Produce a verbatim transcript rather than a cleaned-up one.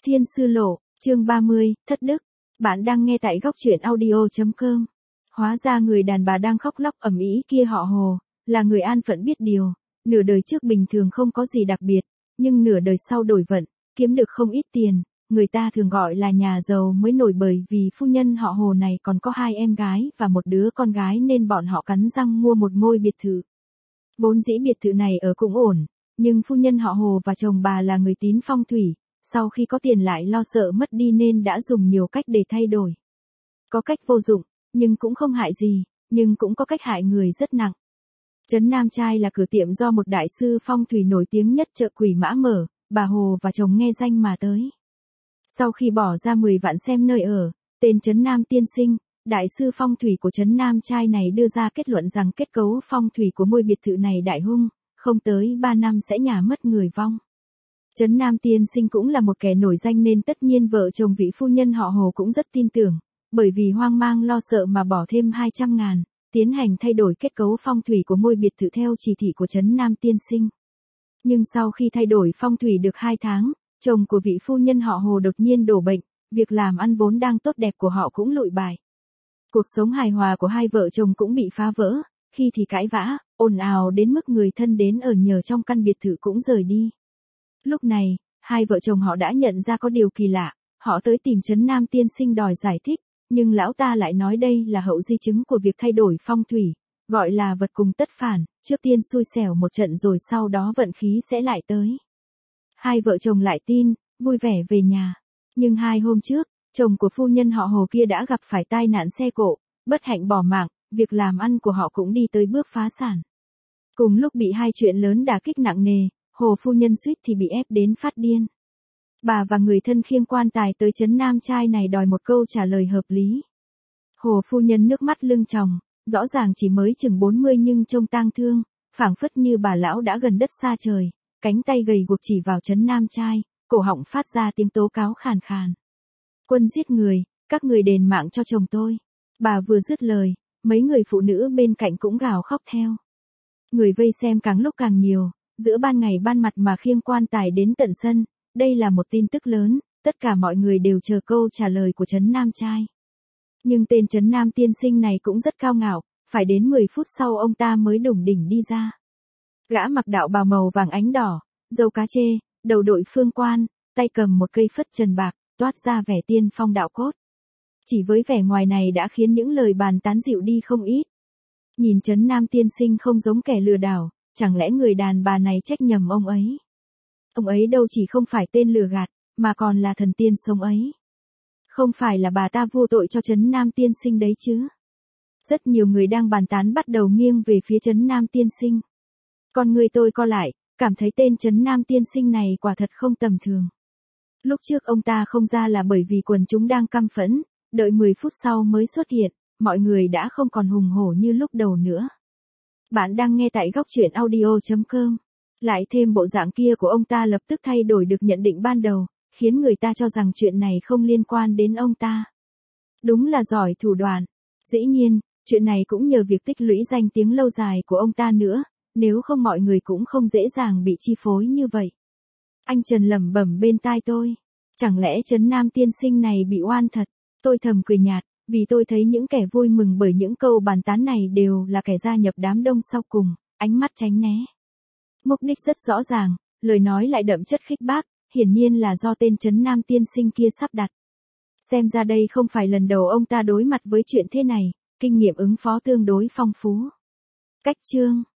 Thiên Sư Lộ, chương ba mươi, Thất Đức. Bạn đang nghe tại góc truyện audio chấm com. Hóa ra người đàn bà đang khóc lóc ầm ĩ kia họ Hồ, là người an phận biết điều, nửa đời trước bình thường không có gì đặc biệt, nhưng nửa đời sau đổi vận, kiếm được không ít tiền, người ta thường gọi là nhà giàu mới nổi bởi vì phu nhân họ Hồ này còn có hai em gái và một đứa con gái nên bọn họ cắn răng mua một ngôi biệt thự. Vốn dĩ biệt thự này ở cũng ổn, nhưng phu nhân họ Hồ và chồng bà là người tín phong thủy, sau khi có tiền lại lo sợ mất đi nên đã dùng nhiều cách để thay đổi. Có cách vô dụng, nhưng cũng không hại gì, nhưng cũng có cách hại người rất nặng. Trấn Nam Trai là cửa tiệm do một đại sư phong thủy nổi tiếng nhất chợ Quỷ Mã mở, bà Hồ và chồng nghe danh mà tới. Sau khi bỏ ra mười vạn xem nơi ở, tên Trấn Nam Tiên Sinh, đại sư phong thủy của Trấn Nam Trai này đưa ra kết luận rằng kết cấu phong thủy của ngôi biệt thự này đại hung, không tới ba năm sẽ nhà mất người vong. Trấn Nam Tiên Sinh cũng là một kẻ nổi danh nên tất nhiên vợ chồng vị phu nhân họ Hồ cũng rất tin tưởng, bởi vì hoang mang lo sợ mà bỏ thêm hai trăm ngàn, tiến hành thay đổi kết cấu phong thủy của ngôi biệt thự theo chỉ thị của Trấn Nam Tiên Sinh. Nhưng sau khi thay đổi phong thủy được hai tháng, chồng của vị phu nhân họ Hồ đột nhiên đổ bệnh, việc làm ăn vốn đang tốt đẹp của họ cũng lụi bại. Cuộc sống hài hòa của hai vợ chồng cũng bị phá vỡ, khi thì cãi vã, ồn ào đến mức người thân đến ở nhờ trong căn biệt thự cũng rời đi. Lúc này, hai vợ chồng họ đã nhận ra có điều kỳ lạ, họ tới tìm Trấn Nam Tiên Sinh đòi giải thích, nhưng lão ta lại nói đây là hậu di chứng của việc thay đổi phong thủy, gọi là vật cùng tất phản, trước tiên xui xẻo một trận rồi sau đó vận khí sẽ lại tới. Hai vợ chồng lại tin, vui vẻ về nhà. Nhưng hai hôm trước, chồng của phu nhân họ Hồ kia đã gặp phải tai nạn xe cộ, bất hạnh bỏ mạng, việc làm ăn của họ cũng đi tới bước phá sản. Cùng lúc bị hai chuyện lớn đả kích nặng nề, Hồ phu nhân suýt thì bị ép đến phát điên. Bà và người thân khiêng quan tài tới Trấn Nam Trai này đòi một câu trả lời hợp lý. Hồ phu nhân nước mắt lưng tròng, rõ ràng chỉ mới chừng bốn mươi nhưng trông tang thương, phảng phất như bà lão đã gần đất xa trời, cánh tay gầy guộc chỉ vào Trấn Nam Trai, cổ họng phát ra tiếng tố cáo khàn khàn. Quân giết người, các người đền mạng cho chồng tôi. Bà vừa dứt lời, mấy người phụ nữ bên cạnh cũng gào khóc theo. Người vây xem càng lúc càng nhiều, giữa ban ngày ban mặt mà khiêng quan tài đến tận sân, đây là một tin tức lớn, tất cả mọi người đều chờ câu trả lời của Trấn Nam Trai. Nhưng tên Trấn Nam Tiên Sinh này cũng rất cao ngạo, phải đến mười phút sau ông ta mới đủng đỉnh đi ra. Gã mặc đạo bào màu vàng ánh đỏ, râu cá chê, đầu đội phương quan, tay cầm một cây phất trần bạc, toát ra vẻ tiên phong đạo cốt. Chỉ với vẻ ngoài này đã khiến những lời bàn tán dịu đi không ít. Nhìn Trấn Nam Tiên Sinh không giống kẻ lừa đảo, chẳng lẽ người đàn bà này trách nhầm ông ấy? Ông ấy đâu chỉ không phải tên lừa gạt, mà còn là thần tiên sống ấy. Không phải là bà ta vô tội cho Trấn Nam Tiên Sinh đấy chứ? Rất nhiều người đang bàn tán bắt đầu nghiêng về phía Trấn Nam Tiên Sinh. Con người tôi co lại, cảm thấy tên Trấn Nam Tiên Sinh này quả thật không tầm thường. Lúc trước ông ta không ra là bởi vì quần chúng đang căm phẫn, đợi mười phút sau mới xuất hiện, mọi người đã không còn hùng hổ như lúc đầu nữa. Bạn đang nghe tại góc truyện audio chấm com. Lại thêm bộ dạng kia của ông ta lập tức thay đổi được nhận định ban đầu, khiến người ta cho rằng chuyện này không liên quan đến ông ta. Đúng là giỏi thủ đoạn. Dĩ nhiên, chuyện này cũng nhờ việc tích lũy danh tiếng lâu dài của ông ta nữa, nếu không mọi người cũng không dễ dàng bị chi phối như vậy. Anh Trần lẩm bẩm bên tai tôi. Chẳng lẽ Trấn Nam Tiên Sinh này bị oan thật? Tôi thầm cười nhạt, vì tôi thấy những kẻ vui mừng bởi những câu bàn tán này đều là kẻ gia nhập đám đông sau cùng, ánh mắt tránh né. Mục đích rất rõ ràng, lời nói lại đậm chất khích bác, hiển nhiên là do tên Trấn Nam Tiên Sinh kia sắp đặt. Xem ra đây không phải lần đầu ông ta đối mặt với chuyện thế này, kinh nghiệm ứng phó tương đối phong phú. Cách chương